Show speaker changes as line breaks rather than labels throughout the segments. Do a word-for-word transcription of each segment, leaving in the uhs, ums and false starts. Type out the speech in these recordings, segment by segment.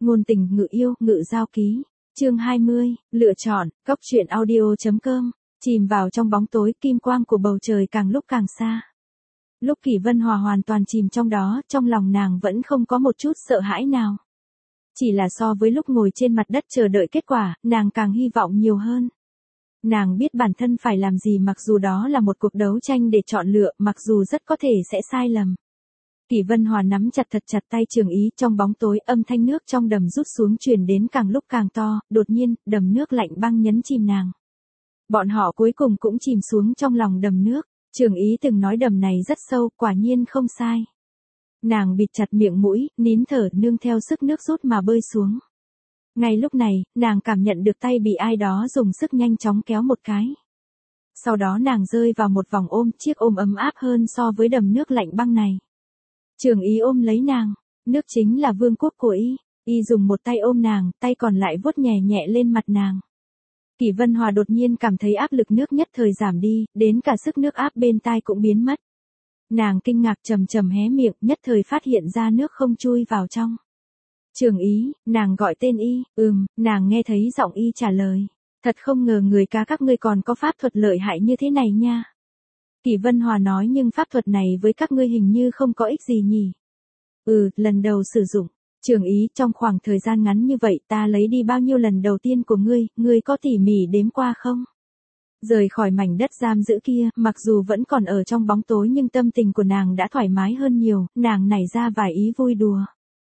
ngôn tình ngự yêu, ngự giao ký. Chương hai mươi, lựa chọn, cốc truyện audio.com, chìm vào trong bóng tối, kim quang của bầu trời càng lúc càng xa. Lúc Kỷ Vân Hòa hoàn toàn chìm trong đó, trong lòng nàng vẫn không có một chút sợ hãi nào. Chỉ là so với lúc ngồi trên mặt đất chờ đợi kết quả, nàng càng hy vọng nhiều hơn. Nàng biết bản thân phải làm gì, mặc dù đó là một cuộc đấu tranh để chọn lựa, mặc dù rất có thể sẽ sai lầm. Kỷ Vân Hòa nắm chặt thật chặt tay Trường Ý, trong bóng tối âm thanh nước trong đầm rút xuống truyền đến càng lúc càng to, đột nhiên, đầm nước lạnh băng nhấn chìm nàng. Bọn họ cuối cùng cũng chìm xuống trong lòng đầm nước. Trường Ý từng nói đầm này rất sâu, quả nhiên không sai. Nàng bịt chặt miệng mũi, nín thở, nương theo sức nước rút mà bơi xuống. Ngay lúc này, nàng cảm nhận được tay bị ai đó dùng sức nhanh chóng kéo một cái. Sau đó nàng rơi vào một vòng ôm, chiếc ôm ấm áp hơn so với đầm nước lạnh băng này. Trường Ý ôm lấy nàng, nước chính là vương quốc của y, y dùng một tay ôm nàng, tay còn lại vuốt nhẹ nhẹ lên mặt nàng. Kỷ Vân Hòa đột nhiên cảm thấy áp lực nước nhất thời giảm đi, đến cả sức nước áp bên tai cũng biến mất. Nàng kinh ngạc trầm trầm hé miệng, nhất thời phát hiện ra nước không chui vào trong. Trường Ý, nàng gọi tên y, ừm, nàng nghe thấy giọng y trả lời. Thật không ngờ người cá các ngươi còn có pháp thuật lợi hại như thế này nha. Kỷ Vân Hòa nói, nhưng pháp thuật này với các ngươi hình như không có ích gì nhỉ. Ừ, lần đầu sử dụng. Trường Ý, trong khoảng thời gian ngắn như vậy ta lấy đi bao nhiêu lần đầu tiên của ngươi, ngươi có tỉ mỉ đếm qua không? Rời khỏi mảnh đất giam giữ kia, mặc dù vẫn còn ở trong bóng tối nhưng tâm tình của nàng đã thoải mái hơn nhiều, nàng nảy ra vài ý vui đùa.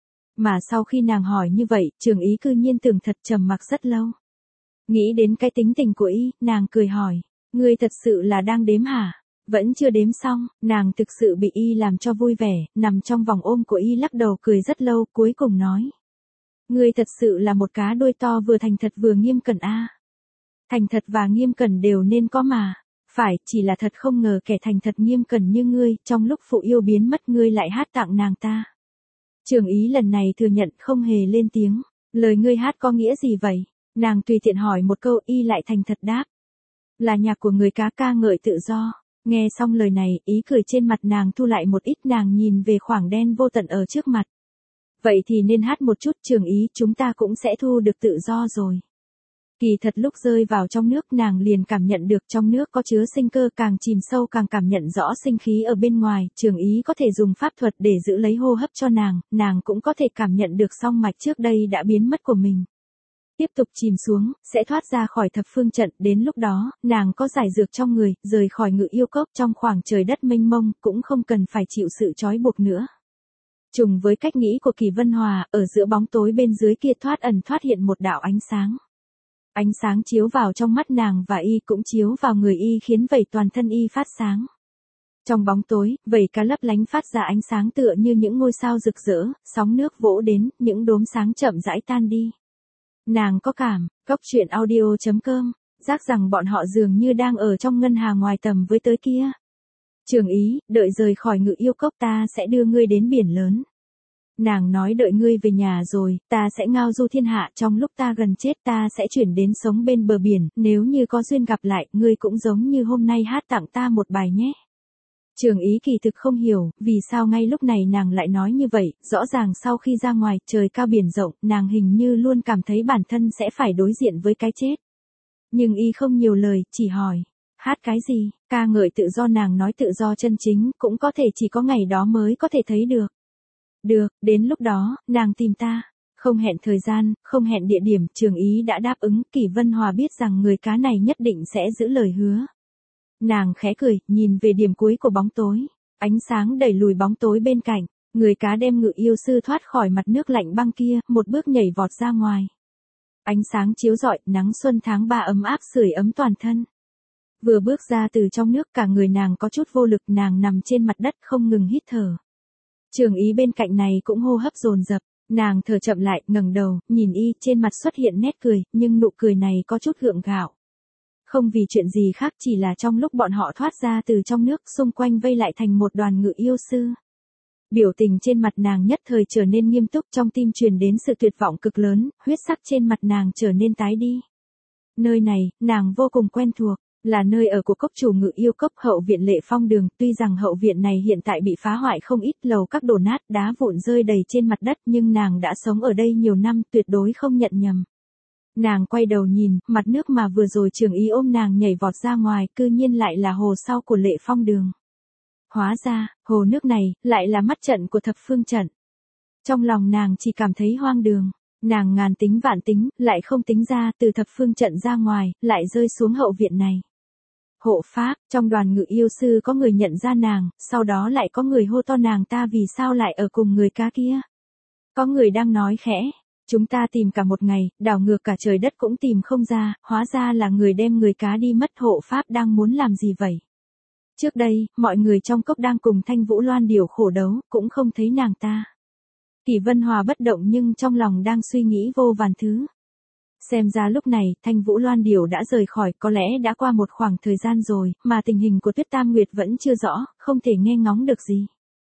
Mà sau khi nàng hỏi như vậy, Trường Ý cư nhiên tưởng thật, trầm mặc rất lâu. Nghĩ đến cái tính tình của y, nàng cười hỏi, ngươi thật sự là đang đếm hả? Vẫn chưa đếm xong, nàng thực sự bị y làm cho vui vẻ, nằm trong vòng ôm của y lắc đầu cười rất lâu, cuối cùng nói. Ngươi thật sự là một cá đuôi to, vừa thành thật vừa nghiêm cẩn a. Thành thật và nghiêm cẩn đều nên có mà. Phải, chỉ là thật không ngờ kẻ thành thật nghiêm cẩn như ngươi, trong lúc phụ yêu biến mất ngươi lại hát tặng nàng ta. Trường Ý lần này thừa nhận, không hề lên tiếng. Lời ngươi hát có nghĩa gì vậy? Nàng tùy tiện hỏi một câu, y lại thành thật đáp. Là nhạc của người cá ca ngợi tự do. Nghe xong lời này, ý cười trên mặt nàng thu lại một ít, nàng nhìn về khoảng đen vô tận ở trước mặt. Vậy thì nên hát một chút. Trường Ý, chúng ta cũng sẽ thu được tự do rồi. Kỳ thật lúc rơi vào trong nước nàng liền cảm nhận được trong nước có chứa sinh cơ, càng chìm sâu càng cảm nhận rõ sinh khí ở bên ngoài. Trường Ý có thể dùng pháp thuật để giữ lấy hô hấp cho nàng, nàng cũng có thể cảm nhận được song mạch trước đây đã biến mất của mình. Tiếp tục chìm xuống, sẽ thoát ra khỏi thập phương trận, đến lúc đó, nàng có giải dược trong người, rời khỏi ngự yêu cốc trong khoảng trời đất mênh mông, cũng không cần phải chịu sự trói buộc nữa. Trùng với cách nghĩ của Kỷ Vân Hòa, ở giữa bóng tối bên dưới kia thoát ẩn thoát hiện một đạo ánh sáng. Ánh sáng chiếu vào trong mắt nàng và y cũng chiếu vào người y, khiến vảy toàn thân y phát sáng. Trong bóng tối, vảy cá lấp lánh phát ra ánh sáng tựa như những ngôi sao rực rỡ, sóng nước vỗ đến, những đốm sáng chậm rãi tan đi. Nàng có cảm, cốc truyện audio.com, giác rằng bọn họ dường như đang ở trong ngân hà ngoài tầm với tới kia. Trường Ý, đợi rời khỏi ngự yêu cốc ta sẽ đưa ngươi đến biển lớn. Nàng nói đợi ngươi về nhà rồi, ta sẽ ngao du thiên hạ, trong lúc ta gần chết ta sẽ chuyển đến sống bên bờ biển, nếu như có duyên gặp lại, ngươi cũng giống như hôm nay hát tặng ta một bài nhé. Trường Ý kỳ thực không hiểu, vì sao ngay lúc này nàng lại nói như vậy, rõ ràng sau khi ra ngoài, trời cao biển rộng, nàng hình như luôn cảm thấy bản thân sẽ phải đối diện với cái chết. Nhưng y không nhiều lời, chỉ hỏi, hát cái gì, ca ngợi tự do. Nàng nói tự do chân chính, cũng có thể chỉ có ngày đó mới có thể thấy được. Được, đến lúc đó, nàng tìm ta. Không hẹn thời gian, không hẹn địa điểm, Trường Ý đã đáp ứng. Kỷ Vân Hòa biết rằng người cá này nhất định sẽ giữ lời hứa. Nàng khẽ cười, nhìn về điểm cuối của bóng tối. Ánh sáng đẩy lùi bóng tối bên cạnh. Người cá đem ngự yêu sư thoát khỏi mặt nước lạnh băng kia, một bước nhảy vọt ra ngoài. Ánh sáng chiếu rọi, nắng xuân tháng ba ấm áp sưởi ấm toàn thân. Vừa bước ra từ trong nước, cả người nàng có chút vô lực, nàng nằm trên mặt đất không ngừng hít thở. Trường Ý bên cạnh này cũng hô hấp dồn dập, nàng thở chậm lại, ngẩng đầu, nhìn y, trên mặt xuất hiện nét cười, nhưng nụ cười này có chút gượng gạo. Không vì chuyện gì khác, chỉ là trong lúc bọn họ thoát ra từ trong nước, xung quanh vây lại thành một đoàn ngự yêu sư. Biểu tình trên mặt nàng nhất thời trở nên nghiêm túc, trong tim truyền đến sự tuyệt vọng cực lớn, huyết sắc trên mặt nàng trở nên tái đi. Nơi này, nàng vô cùng quen thuộc, Là nơi ở của cốc chủ Ngự Yêu Cốc hậu viện Lệ Phong Đường, tuy rằng hậu viện này hiện tại bị phá hoại không ít, lầu các đổ nát, đá vụn rơi đầy trên mặt đất, nhưng nàng đã sống ở đây nhiều năm, tuyệt đối không nhận nhầm. Nàng quay đầu nhìn, mặt nước mà vừa rồi Trường Ý ôm nàng nhảy vọt ra ngoài, cư nhiên lại là hồ sau của Lệ Phong Đường. Hóa ra, hồ nước này, lại là mắt trận của thập phương trận. Trong lòng nàng chỉ cảm thấy hoang đường. Nàng ngàn tính vạn tính, lại không tính ra, từ thập phương trận ra ngoài, lại rơi xuống hậu viện này. Hộ pháp, trong đoàn Ngự Yêu sư có người nhận ra nàng, sau đó lại có người hô to nàng ta vì sao lại ở cùng người cá kia. Có người đang nói khẽ, chúng ta tìm cả một ngày, đảo ngược cả trời đất cũng tìm không ra, hóa ra là người đem người cá đi mất. Hộ pháp đang muốn làm gì vậy? Trước đây, mọi người trong cốc đang cùng Thanh Vũ Loan Điểu khổ đấu, cũng không thấy nàng ta. Kỷ Vân Hòa bất động nhưng trong lòng đang suy nghĩ vô vàn thứ. Xem ra lúc này, Thanh Vũ Loan Điểu đã rời khỏi, có lẽ đã qua một khoảng thời gian rồi, mà tình hình của Tuyết Tam Nguyệt vẫn chưa rõ, không thể nghe ngóng được gì.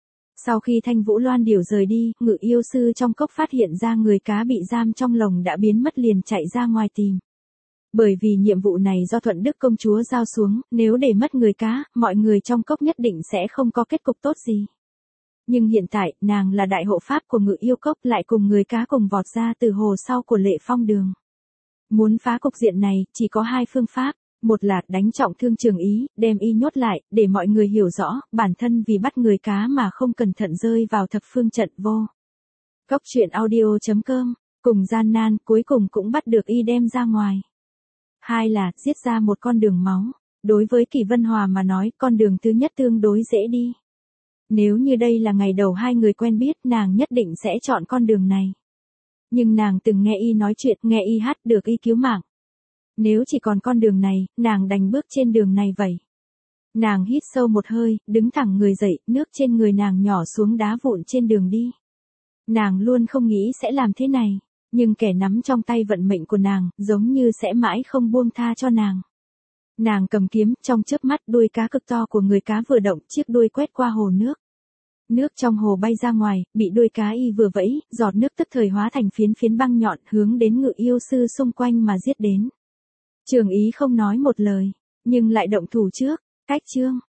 Sau khi Thanh Vũ Loan Điểu rời đi, Ngự Yêu sư trong cốc phát hiện ra người cá bị giam trong lồng đã biến mất, liền chạy ra ngoài tìm. Bởi vì nhiệm vụ này do Thuận Đức công chúa giao xuống, nếu để mất người cá, mọi người trong cốc nhất định sẽ không có kết cục tốt gì. Nhưng hiện tại, nàng là đại hộ pháp của Ngự Yêu Cốc, lại cùng người cá cùng vọt ra từ hồ sau của Lệ Phong Đường. Muốn phá cục diện này, chỉ có hai phương pháp. Một là đánh trọng thương Trường Ý, đem y nhốt lại, để mọi người hiểu rõ, bản thân vì bắt người cá mà không cẩn thận rơi vào thập phương trận vô. Cốc truyện audio chấm com, cùng gian nan, cuối cùng cũng bắt được y đem ra ngoài. Hai là giết ra một con đường máu. Đối với Kỷ Vân Hòa mà nói, con đường thứ nhất tương đối dễ đi. Nếu như đây là ngày đầu hai người quen biết, nàng nhất định sẽ chọn con đường này. Nhưng nàng từng nghe y nói chuyện, nghe y hát, được y cứu mạng. Nếu chỉ còn con đường này, nàng đành bước trên đường này vậy. Nàng hít sâu một hơi, đứng thẳng người dậy, nước trên người nàng nhỏ xuống đá vụn trên đường đi. Nàng luôn không nghĩ sẽ làm thế này, nhưng kẻ nắm trong tay vận mệnh của nàng, giống như sẽ mãi không buông tha cho nàng. Nàng cầm kiếm, trong chớp mắt đuôi cá cực to của người cá vừa động, chiếc đuôi quét qua hồ nước. Nước trong hồ bay ra ngoài, bị đuôi cá y vừa vẫy, giọt nước tức thời hóa thành phiến phiến băng nhọn, hướng đến Ngự Yêu sư xung quanh mà giết đến. Trường Ý không nói một lời, nhưng lại động thủ trước. Cách chương